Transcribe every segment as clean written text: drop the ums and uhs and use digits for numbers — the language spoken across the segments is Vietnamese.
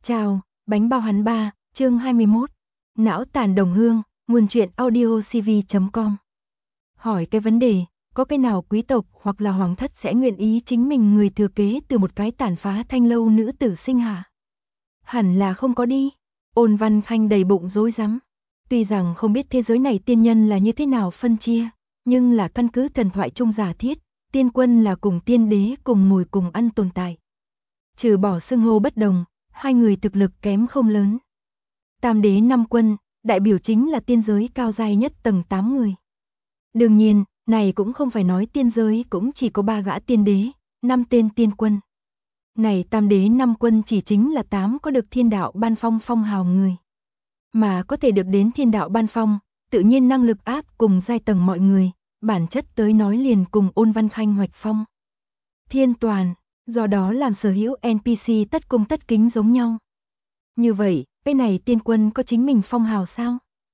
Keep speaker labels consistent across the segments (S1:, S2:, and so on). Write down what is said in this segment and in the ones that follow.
S1: Chào, bánh bao hắn ba, chương 21. Não tàn đồng hương, nguồn truyện audiocv.com. Hỏi cái vấn đề, có cái nào quý tộc hoặc là hoàng thất sẽ nguyện ý chính mình người thừa kế từ một cái tàn phá thanh lâu nữ tử sinh hạ? Hẳn là không có đi. Ôn Văn Khanh đầy bụng rối rắm. Tuy rằng không biết thế giới này tiên nhân là như thế nào phân chia, nhưng là căn cứ thần thoại trung giả thiết, tiên quân là cùng tiên đế cùng ngồi cùng ăn tồn tại. Trừ bỏ xưng hô bất đồng, hai người thực lực kém không lớn. Tam đế năm quân, đại biểu chính là tiên giới cao giai nhất tầng 8 người. Đương nhiên, này cũng không phải nói tiên giới cũng chỉ có 3 gã tiên đế, 5 tên tiên quân. Này tam đế năm quân chỉ chính là 8 có được thiên đạo ban phong phong hào người. Mà có thể được đến thiên đạo ban phong, tự nhiên năng lực áp cùng giai tầng mọi người, bản chất tới nói liền cùng Ôn Văn Khanh hoạch phong. Thiên toàn, do đó làm sở hữu NPC tất cung tất kính giống nhau. Như vậy, cái này tiên quân có chính mình phong hào sao?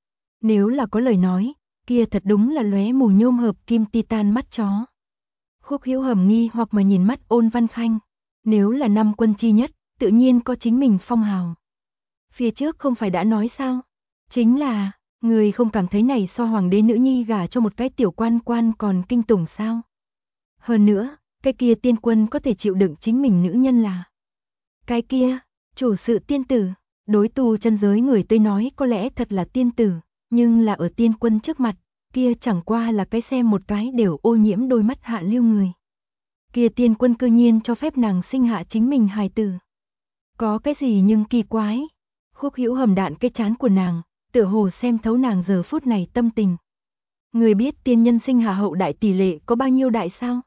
S1: Nếu là có lời nói, kia thật đúng là lóe mù nhôm hợp kim titan mắt chó. Khúc Hữu Hầm nghi hoặc mà nhìn mắt Ôn Văn Khanh. Nếu là 5 quân chi nhất, tự nhiên có chính mình phong hào. Phía trước không phải đã nói sao? Chính là, người không cảm thấy này so hoàng đế nữ nhi gả cho một cái tiểu quan quan còn kinh tủng sao? Hơn nữa, cái kia tiên quân có thể chịu đựng chính mình nữ nhân là. Cái kia, chủ sự tiên tử, đối tu chân giới người tôi nói có lẽ thật là tiên tử, nhưng là ở tiên quân trước mặt, kia chẳng qua là cái xem một cái đều ô nhiễm đôi mắt hạ lưu người. Kia tiên quân cư nhiên cho phép nàng sinh hạ chính mình hài tử. Có cái gì nhưng kỳ quái. Khúc Hữu Hầm đạn cái chán của nàng, tựa hồ xem thấu nàng giờ phút này tâm tình. Người biết tiên nhân sinh hạ hậu đại tỷ lệ có bao nhiêu đại sao?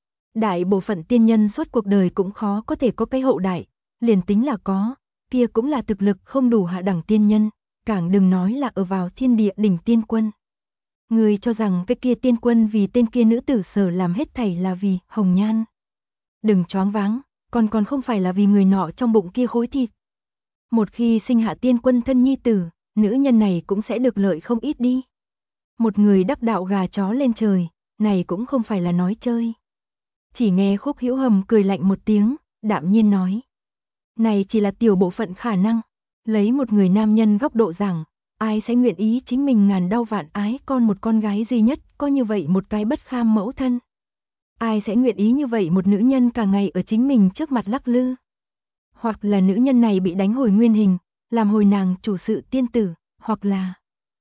S1: Đại bộ phận tiên nhân suốt cuộc đời cũng khó có thể có cái hậu đại, liền tính là có, kia cũng là thực lực không đủ hạ đẳng tiên nhân, càng đừng nói là ở vào thiên địa đỉnh tiên quân. Người cho rằng cái kia tiên quân vì tên kia nữ tử sở làm hết thảy là vì hồng nhan. Đừng choáng váng, còn không phải là vì người nọ trong bụng kia khối thịt. Một khi sinh hạ tiên quân thân nhi tử, nữ nhân này cũng sẽ được lợi không ít đi. Một người đắc đạo gà chó lên trời, này cũng không phải là nói chơi. Chỉ nghe Khúc Hữu Hầm cười lạnh một tiếng, đạm nhiên nói. Này chỉ là tiểu bộ phận khả năng, lấy một người nam nhân góc độ rằng, ai sẽ nguyện ý chính mình ngàn đau vạn ái con một con gái duy nhất, có như vậy một cái bất kham mẫu thân. Ai sẽ nguyện ý như vậy một nữ nhân cả ngày ở chính mình trước mặt lắc lư. Hoặc là nữ nhân này bị đánh hồi nguyên hình, làm hồi nàng chủ sự tiên tử, hoặc là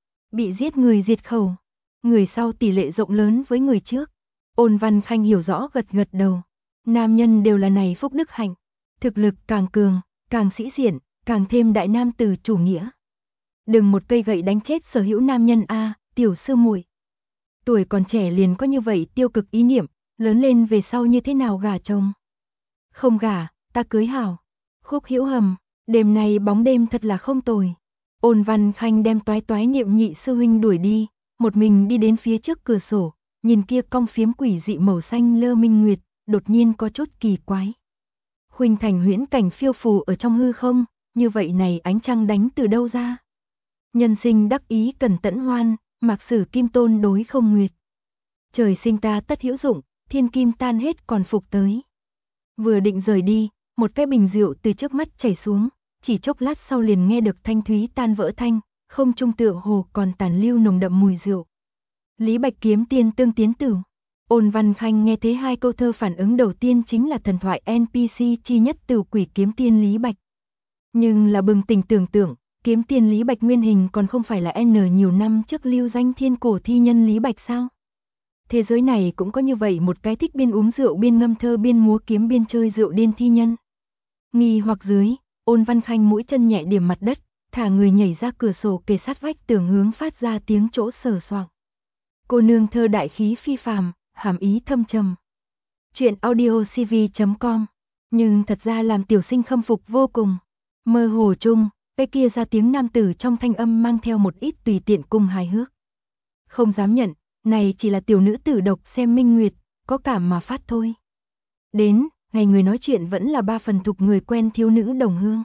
S1: bị giết người diệt khẩu. Người sau tỷ lệ rộng lớn với người trước. Ôn Văn Khanh hiểu rõ gật gật đầu. Nam nhân đều là này phúc đức hạnh. Thực lực càng cường, càng sĩ diện, càng thêm đại nam tử chủ nghĩa. Đừng một cây gậy đánh chết sở hữu nam nhân a, tiểu sư muội. Tuổi còn trẻ liền có như vậy tiêu cực ý niệm, lớn lên về sau như thế nào gả chồng? Không gả, ta cưới hảo. Khúc Hữu Hầm, đêm nay bóng đêm thật là không tồi. Ôn Văn Khanh đem toái toái niệm nhị sư huynh đuổi đi, một mình đi đến phía trước cửa sổ, nhìn kia cong phiếm quỷ dị màu xanh lơ minh nguyệt, đột nhiên có chút kỳ quái. Khuynh thành huyễn cảnh phiêu phù ở trong hư không, như vậy này ánh trăng đánh từ đâu ra? Nhân sinh đắc ý cần tẫn hoan, mạc sử kim tôn đối không nguyệt. Trời sinh ta tất hữu dụng, thiên kim tan hết còn phục tới. Vừa định rời đi, một cái bình rượu từ trước mắt chảy xuống, chỉ chốc lát sau liền nghe được thanh thúy tan vỡ thanh, không trung tựa hồ còn tàn lưu nồng đậm mùi rượu. Lý Bạch kiếm tiên tương tiến tử. Ôn Văn Khanh nghe thấy hai câu thơ phản ứng đầu tiên chính là thần thoại NPC chi nhất từ quỷ kiếm tiên Lý Bạch. Nhưng là bừng tỉnh tưởng tượng, kiếm tiên Lý Bạch nguyên hình còn không phải là N nhiều năm trước lưu danh thiên cổ thi nhân Lý Bạch sao? Thế giới này cũng có như vậy một cái thích biên uống rượu biên ngâm thơ biên múa kiếm biên chơi rượu điên thi nhân. Nghi hoặc dưới, Ôn Văn Khanh mũi chân nhẹ điểm mặt đất, thả người nhảy ra cửa sổ kề sát vách tường hướng phát ra tiếng chỗ sờ soạng. Cô nương thơ đại khí phi phàm, hàm ý thâm trầm. Chuyện audiocv.com. Nhưng thật ra làm tiểu sinh khâm phục vô cùng. Mơ hồ chung, cái kia ra tiếng nam tử trong thanh âm mang theo một ít tùy tiện cùng hài hước. Không dám nhận, này chỉ là tiểu nữ tử độc xem minh nguyệt, có cảm mà phát thôi. Đến, ngày người nói chuyện vẫn là 3 phần thục người quen thiếu nữ đồng hương.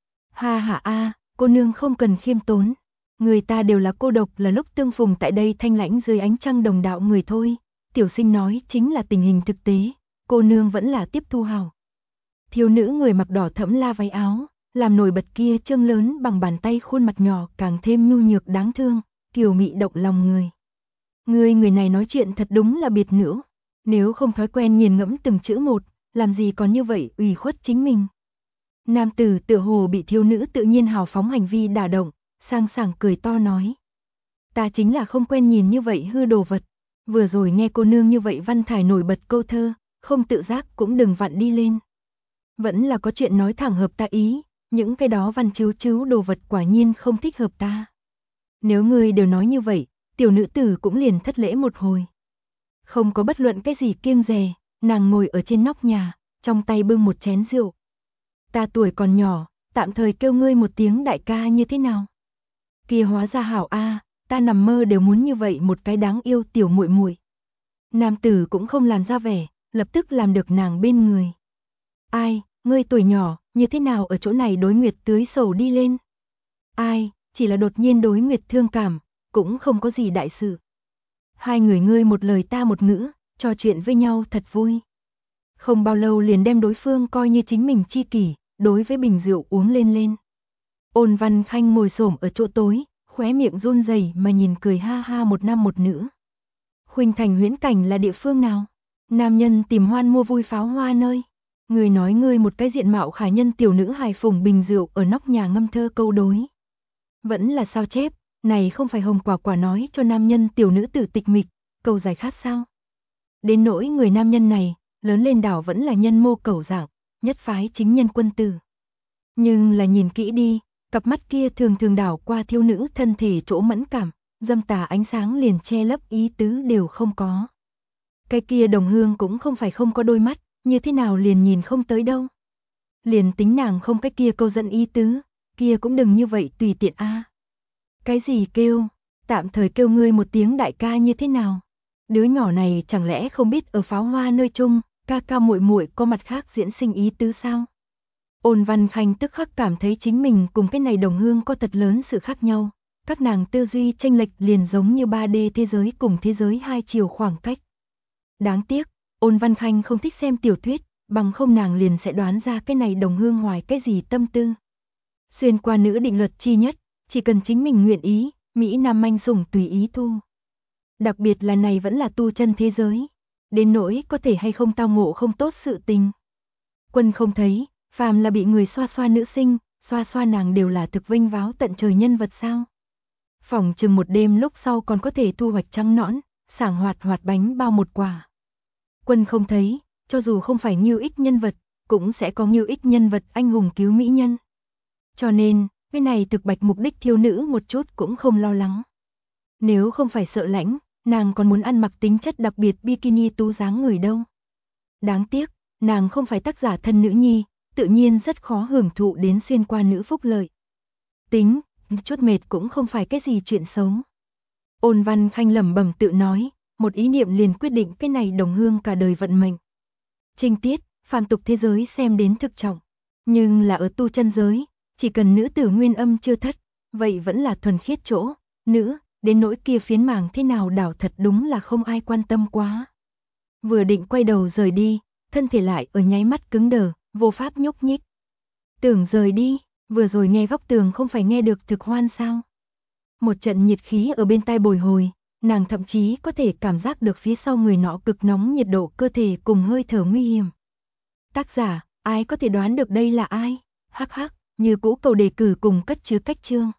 S1: Ha ha a, cô nương không cần khiêm tốn. Người ta đều là cô độc là lúc tương phùng tại đây thanh lãnh dưới ánh trăng đồng đạo người thôi. Tiểu sinh nói chính là tình hình thực tế, cô nương vẫn là tiếp thu hào. Thiếu nữ người mặc đỏ thẫm la váy áo, làm nổi bật kia trương lớn bằng bàn tay khuôn mặt nhỏ càng thêm nhu nhược đáng thương, kiều mị động lòng người. Người này nói chuyện thật đúng là biệt nữ, nếu không thói quen nghiền ngẫm từng chữ một, làm gì còn như vậy ủy khuất chính mình. Nam tử tựa hồ bị thiếu nữ tự nhiên hào phóng hành vi đả động, sang sảng cười to nói. Ta chính là không quen nhìn như vậy hư đồ vật, vừa rồi nghe cô nương như vậy văn thải nổi bật câu thơ, không tự giác cũng đừng vặn đi lên. Vẫn là có chuyện nói thẳng hợp ta ý, những cái đó văn chiếu chiếu đồ vật quả nhiên không thích hợp ta. Nếu ngươi đều nói như vậy, tiểu nữ tử cũng liền thất lễ một hồi. Không có bất luận cái gì kiêng dè, nàng ngồi ở trên nóc nhà, trong tay bưng một chén rượu. Ta tuổi còn nhỏ, tạm thời kêu ngươi một tiếng đại ca như thế nào? Kia hóa ra hảo a, ta nằm mơ đều muốn như vậy một cái đáng yêu tiểu muội muội. Nam tử cũng không làm ra vẻ, lập tức làm được nàng bên người. Ai, ngươi tuổi nhỏ, như thế nào ở chỗ này đối Nguyệt tưới sầu đi lên? Ai, chỉ là đột nhiên đối Nguyệt thương cảm, cũng không có gì đại sự. Hai người ngươi một lời ta một ngữ, trò chuyện với nhau thật vui. Không bao lâu liền đem đối phương coi như chính mình chi kỷ, đối với bình rượu uống lên. Ôn Văn Khanh ngồi xổm ở chỗ tối, khóe miệng run rẩy mà nhìn cười ha ha một nam một nữ. Khuynh Thành huyễn cảnh là địa phương nào? Nam nhân tìm hoan mua vui pháo hoa nơi. Người nói ngươi một cái diện mạo khả nhân tiểu nữ hài phùng bình rượu ở nóc nhà ngâm thơ câu đối. Vẫn là sao chép, này không phải Hồng Quả Quả nói cho nam nhân tiểu nữ tử tịch mịch, câu giải khát sao? Đến nỗi người nam nhân này, lớn lên đảo vẫn là nhân mô cẩu dạng, nhất phái chính nhân quân tử. Nhưng là nhìn kỹ đi, cặp mắt kia thường thường đảo qua thiếu nữ thân thể chỗ mẫn cảm, dâm tà ánh sáng liền che lấp ý tứ đều không có. Cái kia Đồng Hương cũng không phải không có đôi mắt, như thế nào liền nhìn không tới đâu. Liền tính nàng không cái kia câu dẫn ý tứ, kia cũng đừng như vậy tùy tiện a. Cái gì kêu, tạm thời kêu ngươi một tiếng đại ca như thế nào? Đứa nhỏ này chẳng lẽ không biết ở pháo hoa nơi chung, ca ca muội muội có mặt khác diễn sinh ý tứ sao? Ôn Văn Khanh tức khắc cảm thấy chính mình cùng cái này Đồng Hương có thật lớn sự khác nhau. Các nàng tư duy chênh lệch liền giống như 3D thế giới cùng thế giới hai chiều khoảng cách. Đáng tiếc, Ôn Văn Khanh không thích xem tiểu thuyết, bằng không nàng liền sẽ đoán ra cái này Đồng Hương hoài cái gì tâm tư. Xuyên qua nữ định luật chi nhất, chỉ cần chính mình nguyện ý, Mỹ Nam manh sủng tùy ý thu. Đặc biệt là này vẫn là tu chân thế giới, đến nỗi có thể hay không tao ngộ không tốt sự tình. Quân không thấy, phàm là bị người xoa xoa nữ sinh, xoa xoa nàng đều là thực vinh váo tận trời nhân vật sao. Phỏng chừng một đêm lúc sau còn có thể thu hoạch trắng nõn, sảng hoạt hoạt bánh bao một quả. Quân không thấy, cho dù không phải Ngưu Ích nhân vật, cũng sẽ có Ngưu Ích nhân vật anh hùng cứu mỹ nhân. Cho nên, cái này thực bạch mục đích thiếu nữ một chút cũng không lo lắng. Nếu không phải sợ lãnh, nàng còn muốn ăn mặc tính chất đặc biệt bikini tú dáng người đâu. Đáng tiếc, nàng không phải tác giả thân nữ nhi, tự nhiên rất khó hưởng thụ đến xuyên qua nữ phúc lợi. Tính, chút mệt cũng không phải cái gì chuyện xấu. Ôn Văn Khanh lẩm bẩm tự nói, một ý niệm liền quyết định cái này Đồng Hương cả đời vận mệnh. Trinh tiết, phàm tục thế giới xem đến thực trọng, nhưng là ở tu chân giới, chỉ cần nữ tử nguyên âm chưa thất, vậy vẫn là thuần khiết chỗ, nữ, đến nỗi kia phiến màng thế nào đảo thật đúng là không ai quan tâm quá. Vừa định quay đầu rời đi, thân thể lại ở nháy mắt cứng đờ, vô pháp nhúc nhích. Tưởng rời đi, vừa rồi nghe góc tường không phải nghe được thực hoan sao? Một trận nhiệt khí ở bên tai bồi hồi, nàng thậm chí có thể cảm giác được phía sau người nọ cực nóng nhiệt độ cơ thể cùng hơi thở nguy hiểm. Tác giả, ai có thể đoán được đây là ai? Hắc hắc, như cũ cầu đề cử cùng cất chứa cách chương.